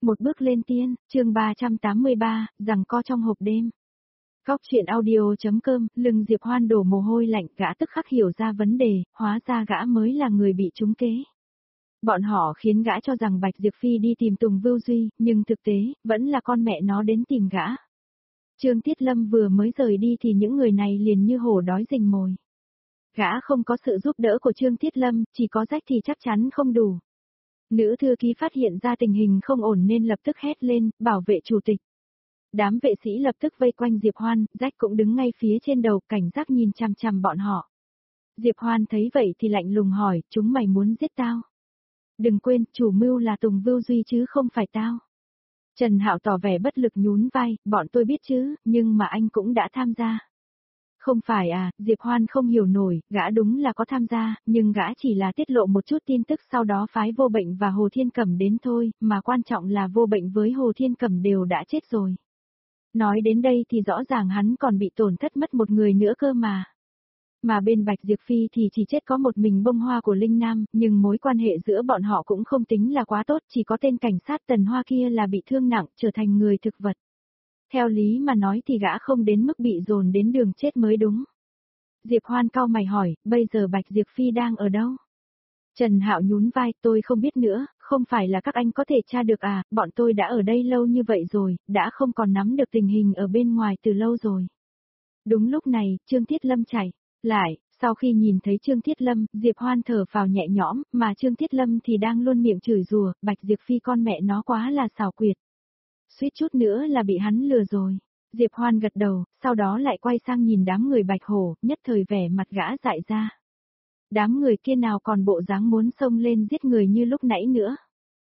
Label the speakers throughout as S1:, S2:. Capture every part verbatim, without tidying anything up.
S1: Một bước lên tiên, chương ba trăm tám mươi ba, giằng co trong hộp đêm. Góc truyện audio.com, lưng Diệp Hoan đổ mồ hôi lạnh, gã tức khắc hiểu ra vấn đề, hóa ra gã mới là người bị trúng kế. Bọn họ khiến gã cho rằng Bạch Diệp Phi đi tìm Tùng Vưu Duy, nhưng thực tế, vẫn là con mẹ nó đến tìm gã. Trương Tiết Lâm vừa mới rời đi thì những người này liền như hổ đói rình mồi. Gã không có sự giúp đỡ của Trương Tiết Lâm, chỉ có rách thì chắc chắn không đủ. Nữ thư ký phát hiện ra tình hình không ổn nên lập tức hét lên, bảo vệ chủ tịch. Đám vệ sĩ lập tức vây quanh Diệp Hoan, Rách cũng đứng ngay phía trên đầu, cảnh giác nhìn chằm chằm bọn họ. Diệp Hoan thấy vậy thì lạnh lùng hỏi, chúng mày muốn giết tao? Đừng quên, chủ mưu là Tùng Vưu Duy chứ không phải tao. Trần Hạo tỏ vẻ bất lực nhún vai, bọn tôi biết chứ, nhưng mà anh cũng đã tham gia. Không phải à, Diệp Hoan không hiểu nổi, gã đúng là có tham gia, nhưng gã chỉ là tiết lộ một chút tin tức sau đó phái Vô Bệnh và Hồ Thiên Cẩm đến thôi, mà quan trọng là Vô Bệnh với Hồ Thiên Cẩm đều đã chết rồi. Nói đến đây thì rõ ràng hắn còn bị tổn thất mất một người nữa cơ mà. Mà bên Bạch Diệp Phi thì chỉ chết có một mình Bông Hoa của Linh Nam, nhưng mối quan hệ giữa bọn họ cũng không tính là quá tốt, chỉ có tên cảnh sát Tần Hoa kia là bị thương nặng, trở thành người thực vật. Theo lý mà nói thì gã không đến mức bị dồn đến đường chết mới đúng. Diệp Hoan cau mày hỏi, bây giờ Bạch Diệp Phi đang ở đâu? Trần Hạo nhún vai, tôi không biết nữa, không phải là các anh có thể tra được à, bọn tôi đã ở đây lâu như vậy rồi, đã không còn nắm được tình hình ở bên ngoài từ lâu rồi. Đúng lúc này, Trương Thiết Lâm chạy lại, sau khi nhìn thấy Trương Thiết Lâm, Diệp Hoan thở phào nhẹ nhõm, mà Trương Thiết Lâm thì đang luôn miệng chửi rủa, Bạch Diệp Phi con mẹ nó quá là xảo quyệt. Suýt chút nữa là bị hắn lừa rồi. Diệp Hoan gật đầu, sau đó lại quay sang nhìn đám người Bạch Hổ, nhất thời vẻ mặt gã dại ra. Đám người kia nào còn bộ dáng muốn xông lên giết người như lúc nãy nữa.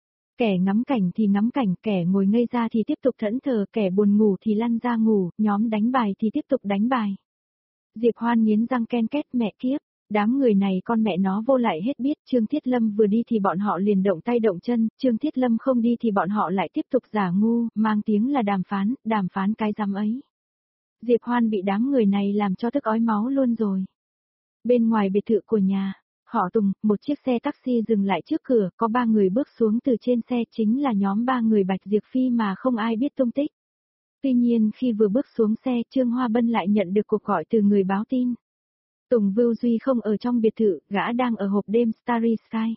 S1: Kẻ ngắm cảnh thì ngắm cảnh, kẻ ngồi ngây ra thì tiếp tục thẫn thờ, kẻ buồn ngủ thì lăn ra ngủ, nhóm đánh bài thì tiếp tục đánh bài. Diệp Hoan nghiến răng ken két, mẹ kiếp. Đám người này con mẹ nó vô lại hết biết, Trương Thiết Lâm vừa đi thì bọn họ liền động tay động chân, Trương Thiết Lâm không đi thì bọn họ lại tiếp tục giả ngu, mang tiếng là đàm phán, đàm phán cái rắm ấy. Diệp Hoan bị đám người này làm cho tức ói máu luôn rồi. Bên ngoài biệt thự của nhà, họ Tùng, một chiếc xe taxi dừng lại trước cửa, có ba người bước xuống từ trên xe, chính là nhóm ba người Bạch Diệp Phi mà không ai biết tung tích. Tuy nhiên khi vừa bước xuống xe, Trương Hoa Bân lại nhận được cuộc gọi từ người báo tin. Tùng Vưu Duy không ở trong biệt thự, gã đang ở hộp đêm Starry Sky.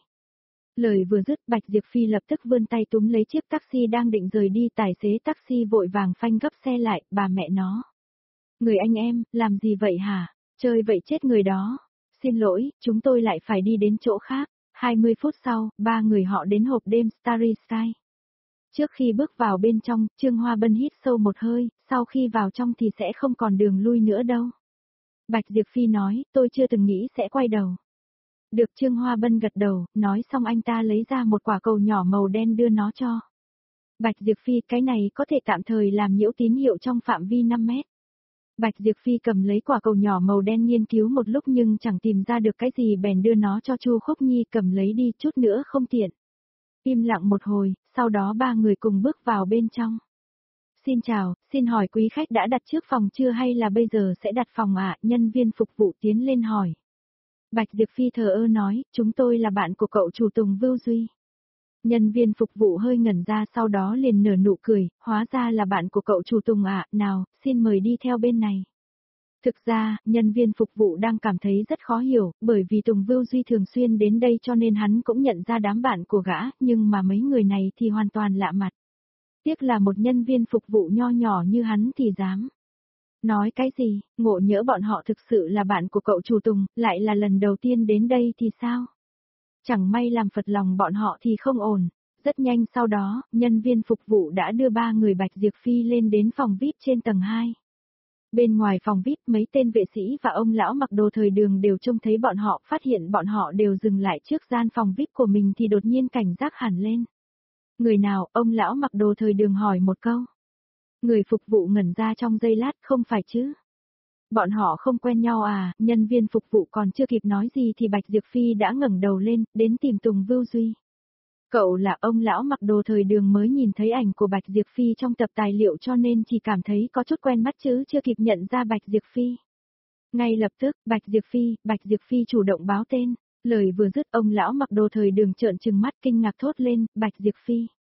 S1: Lời vừa dứt, Bạch Diệp Phi lập tức vươn tay túm lấy chiếc taxi đang định rời đi, tài xế taxi vội vàng phanh gấp xe lại, bà mẹ nó. Người anh em, làm gì vậy hả? Chơi vậy chết người đó. Xin lỗi, chúng tôi lại phải đi đến chỗ khác. hai mươi phút sau, ba người họ đến hộp đêm Starry Sky. Trước khi bước vào bên trong, Trương Hoa Bân hít sâu một hơi, sau khi vào trong thì sẽ không còn đường lui nữa đâu. Bạch Diệp Phi nói, tôi chưa từng nghĩ sẽ quay đầu. Được, Trương Hoa Bân gật đầu, nói xong anh ta lấy ra một quả cầu nhỏ màu đen đưa nó cho. Bạch Diệp Phi, cái này có thể tạm thời làm nhiễu tín hiệu trong phạm vi năm mét. Bạch Diệp Phi cầm lấy quả cầu nhỏ màu đen nghiên cứu một lúc nhưng chẳng tìm ra được cái gì bèn đưa nó cho Chu Khúc Nhi cầm lấy đi, chút nữa không tiện. Im lặng một hồi, sau đó ba người cùng bước vào bên trong. Xin chào, xin hỏi quý khách đã đặt trước phòng chưa hay là bây giờ sẽ đặt phòng ạ? À? Nhân viên phục vụ tiến lên hỏi. Bạch Diệp Phi thờ ơ nói, chúng tôi là bạn của cậu chủ Tùng Vưu Duy. Nhân viên phục vụ hơi ngẩn ra sau đó liền nở nụ cười, hóa ra là bạn của cậu chủ Tùng ạ, à? Nào, xin mời đi theo bên này. Thực ra, nhân viên phục vụ đang cảm thấy rất khó hiểu, bởi vì Tùng Vưu Duy thường xuyên đến đây cho nên hắn cũng nhận ra đám bạn của gã, nhưng mà mấy người này thì hoàn toàn lạ mặt. Tiếc là một nhân viên phục vụ nho nhỏ như hắn thì dám. Nói cái gì, ngộ nhỡ bọn họ thực sự là bạn của cậu chủ Tùng, lại là lần đầu tiên đến đây thì sao? Chẳng may làm phật lòng bọn họ thì không ổn. Rất nhanh sau đó, nhân viên phục vụ đã đưa ba người Bạch Diệp Phi lên đến phòng vi ai pi trên tầng hai. Bên ngoài phòng vi ai pi, mấy tên vệ sĩ và ông lão mặc đồ thời đường đều trông thấy bọn họ, phát hiện bọn họ đều dừng lại trước gian phòng vi ai pi của mình thì đột nhiên cảnh giác hẳn lên. Người nào, ông lão mặc đồ thời đường hỏi một câu. Người phục vụ ngẩn ra trong giây lát, không phải chứ. Bọn họ không quen nhau à, nhân viên phục vụ còn chưa kịp nói gì thì Bạch Diệp Phi đã ngẩng đầu lên, đến tìm Tùng Vưu Duy. Cậu là ông lão mặc đồ thời đường mới nhìn thấy ảnh của Bạch Diệp Phi trong tập tài liệu cho nên chỉ cảm thấy có chút quen mắt chứ chưa kịp nhận ra Bạch Diệp Phi. Ngay lập tức, Bạch Diệp Phi, Bạch Diệp Phi chủ động báo tên, lời vừa dứt ông lão mặc đồ thời đường trợn trừng mắt kinh ngạc thốt lên, Bạch Diệp Phi.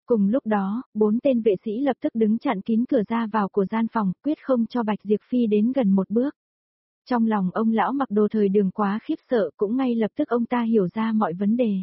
S1: Cùng lúc đó, bốn tên vệ sĩ lập tức đứng chặn kín cửa ra vào của gian phòng, quyết không cho Bạch Diệp Phi đến gần một bước. Trong lòng ông lão mặc đồ thời đường quá khiếp sợ, cũng ngay lập tức ông ta hiểu ra mọi vấn đề.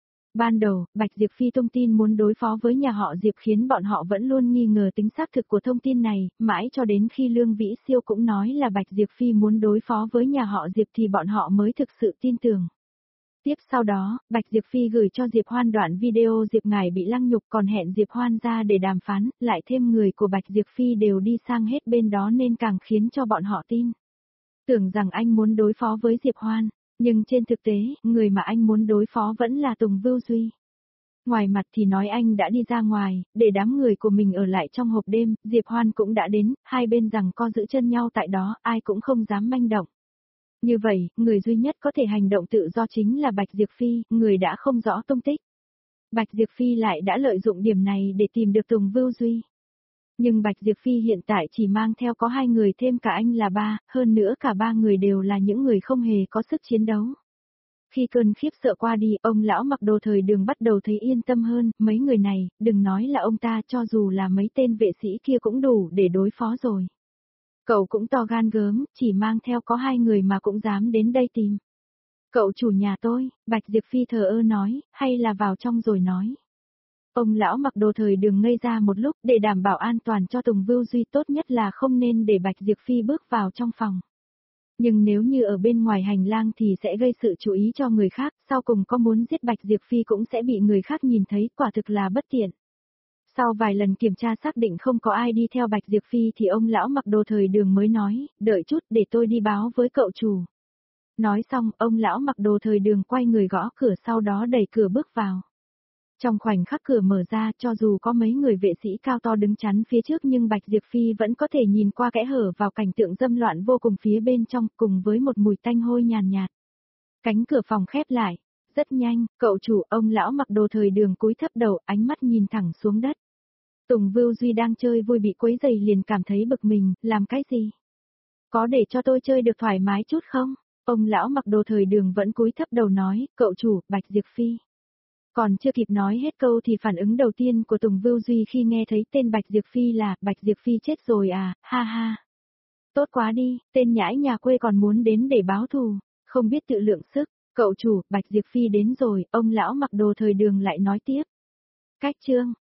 S1: Ban đầu, Bạch Diệp Phi tung tin muốn đối phó với nhà họ Diệp khiến bọn họ vẫn luôn nghi ngờ tính xác thực của thông tin này, mãi cho đến khi Lương Vĩ Siêu cũng nói là Bạch Diệp Phi muốn đối phó với nhà họ Diệp thì bọn họ mới thực sự tin tưởng. Tiếp sau đó, Bạch Diệp Phi gửi cho Diệp Hoan đoạn video Diệp Ngải bị lăng nhục còn hẹn Diệp Hoan ra để đàm phán, lại thêm người của Bạch Diệp Phi đều đi sang hết bên đó nên càng khiến cho bọn họ tin. Tưởng rằng anh muốn đối phó với Diệp Hoan, nhưng trên thực tế, người mà anh muốn đối phó vẫn là Tùng Vưu Duy. Ngoài mặt thì nói anh đã đi ra ngoài, để đám người của mình ở lại trong hộp đêm, Diệp Hoan cũng đã đến, hai bên rằng co giữ chân nhau tại đó, ai cũng không dám manh động. Như vậy, người duy nhất có thể hành động tự do chính là Bạch Diệp Phi, người đã không rõ tung tích. Bạch Diệp Phi lại đã lợi dụng điểm này để tìm được Tùng Vưu Duy. Nhưng Bạch Diệp Phi hiện tại chỉ mang theo có hai người thêm cả anh là ba, hơn nữa cả ba người đều là những người không hề có sức chiến đấu. Khi cơn khiếp sợ qua đi, ông lão mặc đồ thời đường bắt đầu thấy yên tâm hơn, mấy người này, đừng nói là ông ta cho dù là mấy tên vệ sĩ kia cũng đủ để đối phó rồi. Cậu cũng to gan gớm, chỉ mang theo có hai người mà cũng dám đến đây tìm. Cậu chủ nhà tôi, Bạch Diệp Phi thờ ơ nói, hay là vào trong rồi nói. Ông lão mặc đồ thời đường ngây ra một lúc, để đảm bảo an toàn cho Tùng Vưu Duy tốt nhất là không nên để Bạch Diệp Phi bước vào trong phòng. Nhưng nếu như ở bên ngoài hành lang thì sẽ gây sự chú ý cho người khác, sau cùng có muốn giết Bạch Diệp Phi cũng sẽ bị người khác nhìn thấy, quả thực là bất tiện. Sau vài lần kiểm tra xác định không có ai đi theo Bạch Diệp Phi thì ông lão mặc đồ thời đường mới nói, đợi chút để tôi đi báo với cậu chủ. Nói xong, ông lão mặc đồ thời đường quay người gõ cửa sau đó đẩy cửa bước vào. Trong khoảnh khắc cửa mở ra, cho dù có mấy người vệ sĩ cao to đứng chắn phía trước nhưng Bạch Diệp Phi vẫn có thể nhìn qua kẽ hở vào cảnh tượng dâm loạn vô cùng phía bên trong cùng với một mùi tanh hôi nhàn nhạt. Cánh cửa phòng khép lại. Rất nhanh, cậu chủ ông lão mặc đồ thời đường cúi thấp đầu ánh mắt nhìn thẳng xuống đất. Tùng Vưu Duy đang chơi vui bị quấy rầy liền cảm thấy bực mình, làm cái gì? Có để cho tôi chơi được thoải mái chút không? Ông lão mặc đồ thời đường vẫn cúi thấp đầu nói, cậu chủ, Bạch Diệp Phi. Còn chưa kịp nói hết câu thì phản ứng đầu tiên của Tùng Vưu Duy khi nghe thấy tên Bạch Diệp Phi là, Bạch Diệp Phi chết rồi à, ha ha. Tốt quá đi, tên nhãi nhà quê còn muốn đến để báo thù, không biết tự lượng sức, cậu chủ, Bạch Diệp Phi đến rồi, ông lão mặc đồ thời đường lại nói tiếp. Cách chương.